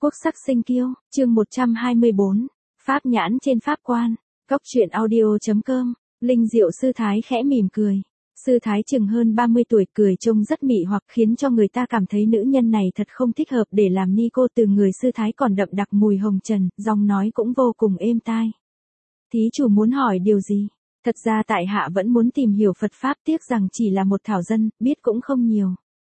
Quốc sắc sinh kiêu, chương 124, Pháp nhãn trên Pháp quan, Cóc truyện audio.com, Linh Diệu sư thái khẽ mỉm cười. Sư thái chừng hơn 30 tuổi, cười trông rất mị hoặc, khiến cho người ta cảm thấy nữ nhân này thật không thích hợp để làm ni cô. Từ người sư thái còn đậm đặc mùi hồng trần, giọng nói cũng vô cùng êm tai. Thí chủ muốn hỏi điều gì? Thật ra tại hạ vẫn muốn tìm hiểu Phật Pháp, tiếc rằng chỉ là một thảo dân, biết cũng không nhiều.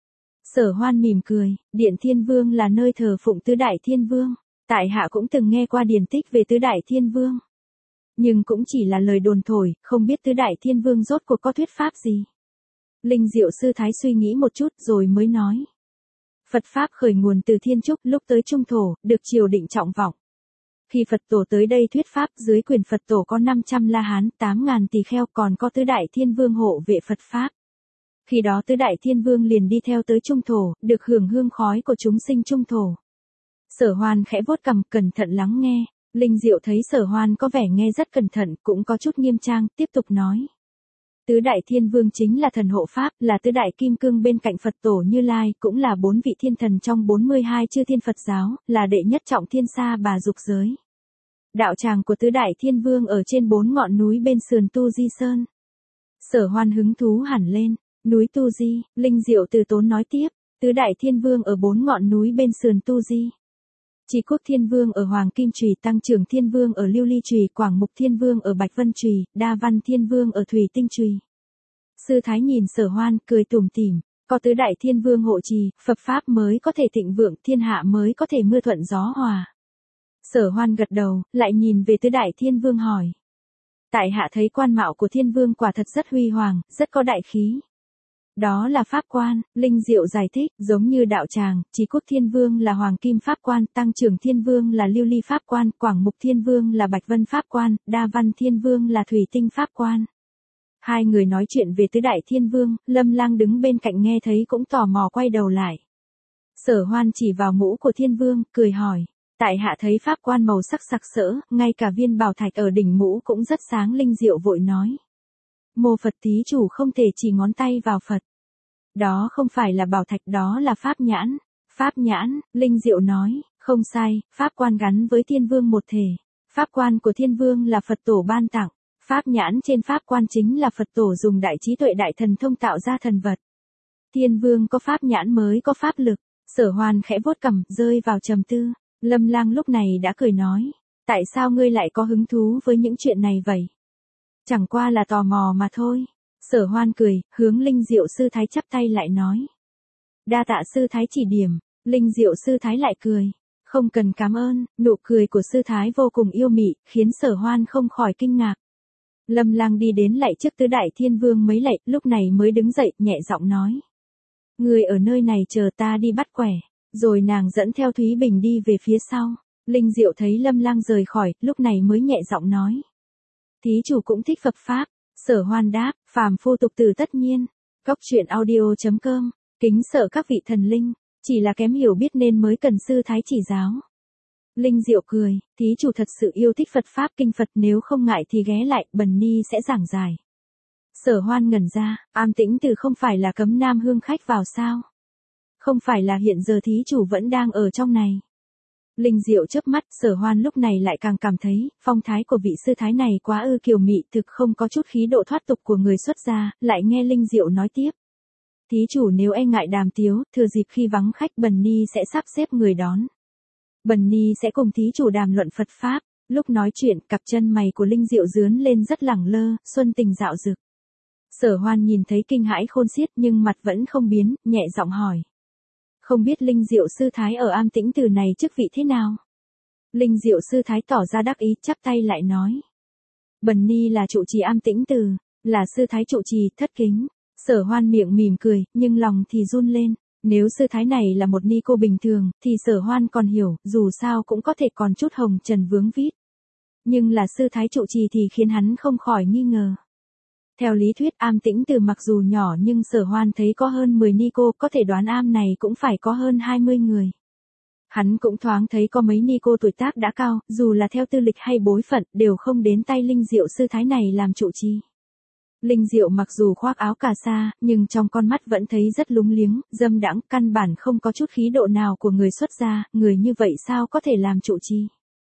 Sở Hoan mỉm cười, Điện Thiên Vương là nơi thờ phụng Tứ Đại Thiên Vương. Tại hạ cũng từng nghe qua điển tích về Tứ Đại Thiên Vương. Nhưng cũng chỉ là lời đồn thổi, không biết Tứ Đại Thiên Vương rốt cuộc có thuyết pháp gì. Linh Diệu sư thái suy nghĩ một chút rồi mới nói. Phật Pháp khởi nguồn từ Thiên Trúc, lúc tới Trung Thổ, được triều định trọng vọng. Khi Phật Tổ tới đây thuyết Pháp, dưới quyền Phật Tổ có 500 La Hán, 8.000 tỳ kheo, còn có Tứ Đại Thiên Vương hộ vệ Phật Pháp. Khi đó Tứ Đại Thiên Vương liền đi theo tới Trung Thổ, được hưởng hương khói của chúng sinh Trung Thổ. Sở Hoan khẽ vuốt cằm, cẩn thận lắng nghe. Linh Diệu thấy Sở Hoan có vẻ nghe rất cẩn thận, cũng có chút nghiêm trang, tiếp tục nói. Tứ Đại Thiên Vương chính là thần hộ Pháp, là Tứ Đại Kim Cương bên cạnh Phật Tổ Như Lai, cũng là 4 vị thiên thần trong 42 chư thiên Phật giáo, là đệ nhất trọng thiên sa bà dục giới. Đạo tràng của Tứ Đại Thiên Vương ở trên 4 ngọn núi bên sườn Tu Di Sơn. Sở Hoan hứng thú hẳn lên. Núi Tu Di, Linh Diệu từ tốn nói tiếp, Tứ Đại Thiên Vương ở 4 ngọn núi bên sườn Tu Di. Trì Quốc Thiên Vương ở Hoàng Kim Trì, Tăng Trưởng Thiên Vương ở Lưu Ly Trì, Quảng Mục Thiên Vương ở Bạch Vân Trì, Đa Văn Thiên Vương ở Thủy Tinh Trì. Sư thái nhìn Sở Hoan, cười tủm tỉm, có Tứ Đại Thiên Vương hộ trì, Phật Pháp mới có thể thịnh vượng, thiên hạ mới có thể mưa thuận gió hòa. Sở Hoan gật đầu, lại nhìn về Tứ Đại Thiên Vương hỏi. Tại hạ thấy quan mạo của Thiên Vương quả thật rất huy hoàng, rất có đại khí. Đó là Pháp quan, Linh Diệu giải thích, giống như đạo tràng, Trì Quốc Thiên Vương là Hoàng Kim Pháp quan, Tăng Trưởng Thiên Vương là Lưu Ly Pháp quan, Quảng Mục Thiên Vương là Bạch Vân Pháp quan, Đa Văn Thiên Vương là Thủy Tinh Pháp quan. Hai người nói chuyện về Tứ Đại Thiên Vương, Lâm Lang đứng bên cạnh nghe thấy cũng tò mò quay đầu lại. Sở Hoan chỉ vào mũ của Thiên Vương, cười hỏi. Tại hạ thấy Pháp quan màu sắc sặc sỡ, ngay cả viên bảo thạch ở đỉnh mũ cũng rất sáng. Linh Diệu vội nói. Mô Phật thí chủ không thể chỉ ngón tay vào Phật. Đó không phải là bảo thạch, đó là Pháp nhãn. Pháp nhãn, Linh Diệu nói, không sai, Pháp quan gắn với Thiên Vương một thể. Pháp quan của Thiên Vương là Phật Tổ ban tặng. Pháp nhãn trên Pháp quan chính là Phật Tổ dùng đại trí tuệ đại thần thông tạo ra thần vật. Thiên Vương có Pháp nhãn mới có pháp lực. Sở Hoan khẽ vuốt cằm, rơi vào trầm tư. Lâm Lang lúc này đã cười nói. Tại sao ngươi lại có hứng thú với những chuyện này vậy? Chẳng qua là tò mò mà thôi. Sở Hoan cười, hướng Linh Diệu sư thái chắp tay lại nói. Đa tạ sư thái chỉ điểm. Linh Diệu sư thái lại cười. Không cần cảm ơn, nụ cười của sư thái vô cùng yêu mị, khiến Sở Hoan không khỏi kinh ngạc. Lâm Lang đi đến lạy trước Tứ Đại Thiên Vương mấy lạy, lúc này mới đứng dậy, nhẹ giọng nói. Người ở nơi này chờ ta đi bắt quẻ. Rồi nàng dẫn theo Thúy Bình đi về phía sau. Linh Diệu thấy Lâm Lang rời khỏi, lúc này mới nhẹ giọng nói. Thí chủ cũng thích Phật Pháp. Sở Hoan đáp, phàm phu tục tử tất nhiên. Cóc truyện audio.com, kính sợ các vị thần linh, chỉ là kém hiểu biết nên mới cần sư thái chỉ giáo. Linh Diệu cười, thí chủ thật sự yêu thích Phật Pháp kinh Phật, nếu không ngại thì ghé lại, bần ni sẽ giảng giải. Sở Hoan ngẩn ra, Am Tĩnh Từ không phải là cấm nam hương khách vào sao? Không phải là hiện giờ thí chủ vẫn đang ở trong này. Linh Diệu chớp mắt, Sở Hoan lúc này lại càng cảm thấy, phong thái của vị sư thái này quá kiều mị, thực không có chút khí độ thoát tục của người xuất gia. Lại nghe Linh Diệu nói tiếp. Thí chủ nếu e ngại đàm tiếu, thừa dịp khi vắng khách bần ni sẽ sắp xếp người đón. Bần ni sẽ cùng thí chủ đàm luận Phật Pháp. Lúc nói chuyện, cặp chân mày của Linh Diệu dướn lên rất lẳng lơ, xuân tình dạo dực. Sở Hoan nhìn thấy kinh hãi khôn xiết nhưng mặt vẫn không biến, nhẹ giọng hỏi. Không biết Linh Diệu sư thái ở Am Tĩnh Từ này chức vị thế nào? Linh Diệu sư thái tỏ ra đắc ý, chắp tay lại nói. Bần ni là trụ trì Am Tĩnh Từ, là sư thái trụ trì, thất kính. Sở Hoan miệng mỉm cười, nhưng lòng thì run lên. Nếu sư thái này là một ni cô bình thường, thì Sở Hoan còn hiểu, dù sao cũng có thể còn chút hồng trần vướng vít. Nhưng là sư thái trụ trì thì khiến hắn không khỏi nghi ngờ. Theo lý thuyết Am Tĩnh Từ mặc dù nhỏ nhưng Sở Hoan thấy có hơn 10 ni cô, có thể đoán am này cũng phải có hơn 20 người. Hắn cũng thoáng thấy có mấy ni cô tuổi tác đã cao, dù là theo tư lịch hay bối phận, đều không đến tay Linh Diệu sư thái này làm trụ trì. Linh Diệu mặc dù khoác áo cà sa, nhưng trong con mắt vẫn thấy rất lúng liếng, dâm đãng, căn bản không có chút khí độ nào của người xuất gia, người như vậy sao có thể làm trụ trì.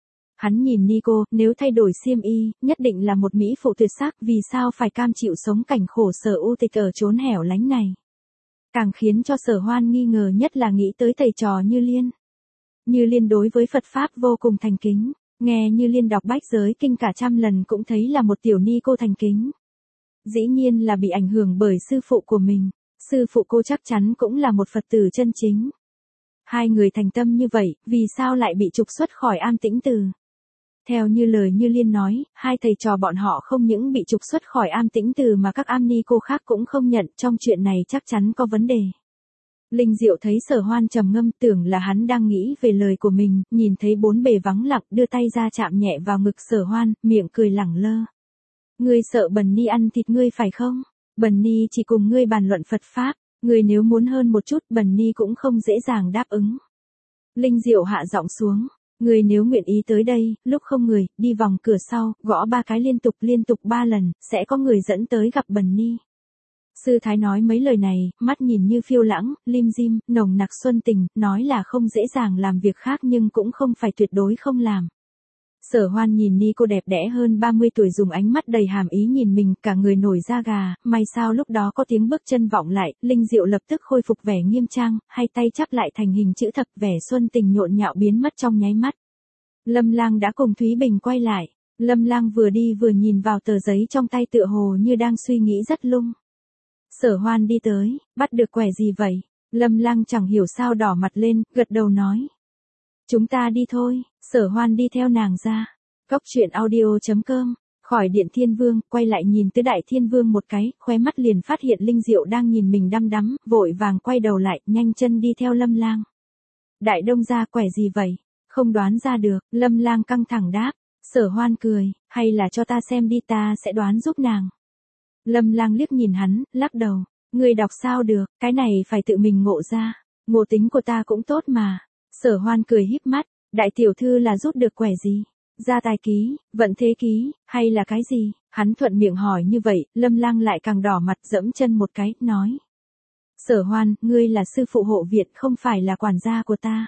Hắn nhìn Nico, nếu thay đổi xiêm y, nhất định là một mỹ phụ tuyệt sắc, vì sao phải cam chịu sống cảnh khổ sở u tịch ở chốn hẻo lánh này. Càng khiến cho Sở Hoan nghi ngờ nhất là nghĩ tới thầy trò Như Liên. Như Liên đối với Phật Pháp vô cùng thành kính, nghe Như Liên đọc bách giới kinh cả trăm lần cũng thấy là một tiểu ni cô thành kính. Dĩ nhiên là bị ảnh hưởng bởi sư phụ của mình, sư phụ cô chắc chắn cũng là một Phật tử chân chính. Hai người thành tâm như vậy, vì sao lại bị trục xuất khỏi Am Tĩnh Từ? Theo như lời Như Liên nói, hai thầy trò bọn họ không những bị trục xuất khỏi Am Tĩnh Từ mà các am ni cô khác cũng không nhận, trong chuyện này chắc chắn có vấn đề. Linh Diệu thấy Sở Hoan trầm ngâm, tưởng là hắn đang nghĩ về lời của mình, nhìn thấy bốn bề vắng lặng, đưa tay ra chạm nhẹ vào ngực Sở Hoan, miệng cười lẳng lơ. Ngươi sợ Bần Ni ăn thịt ngươi phải không? Bần Ni chỉ cùng ngươi bàn luận Phật Pháp, ngươi nếu muốn hơn một chút Bần Ni cũng không dễ dàng đáp ứng. Linh Diệu hạ giọng xuống, ngươi nếu nguyện ý tới đây, lúc không người, đi vòng cửa sau, gõ 3 cái liên tục 3 lần, sẽ có người dẫn tới gặp Bần Ni. Sư Thái nói mấy lời này, mắt nhìn như phiêu lãng, lim dim, nồng nặc xuân tình, nói là không dễ dàng làm việc khác nhưng cũng không phải tuyệt đối không làm. Sở Hoan nhìn ni cô đẹp đẽ hơn 30 tuổi dùng ánh mắt đầy hàm ý nhìn mình, cả người nổi da gà, may sao lúc đó có tiếng bước chân vọng lại, Linh Diệu lập tức khôi phục vẻ nghiêm trang, hai tay chắp lại thành hình chữ thập, vẻ xuân tình nhộn nhạo biến mất trong nháy mắt. Lâm Lang đã cùng Thúy Bình quay lại, Lâm Lang vừa đi vừa nhìn vào tờ giấy trong tay tựa hồ như đang suy nghĩ rất lung. Sở Hoan đi tới, bắt được quẻ gì vậy? Lâm Lang chẳng hiểu sao đỏ mặt lên, gật đầu nói. Chúng ta đi thôi. Sở Hoan đi theo nàng ra. Cốc truyện audio.com, khỏi Điện Thiên Vương, quay lại nhìn Tứ Đại Thiên Vương một cái, khóe mắt liền phát hiện Linh Diệu đang nhìn mình đăm đắm, vội vàng quay đầu lại, nhanh chân đi theo Lâm Lang. Đại Đông gia quẻ gì vậy? Không đoán ra được, Lâm Lang căng thẳng đáp. Sở Hoan cười, hay là cho ta xem đi, ta sẽ đoán giúp nàng. Lâm Lang liếc nhìn hắn, lắc đầu. Người đọc sao được, cái này phải tự mình ngộ ra. Ngộ tính của ta cũng tốt mà. Sở Hoan cười híp mắt. Đại tiểu thư là rút được quẻ gì? Gia tài ký, vận thế ký, hay là cái gì? Hắn thuận miệng hỏi như vậy, Lâm Lang lại càng đỏ mặt dẫm chân một cái, nói. Sở Hoan, ngươi là sư phụ hộ viện không phải là quản gia của ta.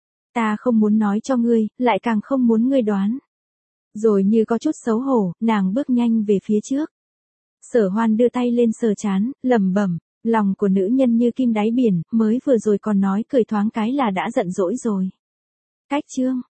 Ta không muốn nói cho ngươi, lại càng không muốn ngươi đoán. Rồi như có chút xấu hổ, nàng bước nhanh về phía trước. Sở Hoan đưa tay lên sờ trán, lẩm bẩm, lòng của nữ nhân như kim đáy biển, mới vừa rồi còn nói cười thoáng cái là đã giận dỗi rồi. Cách chương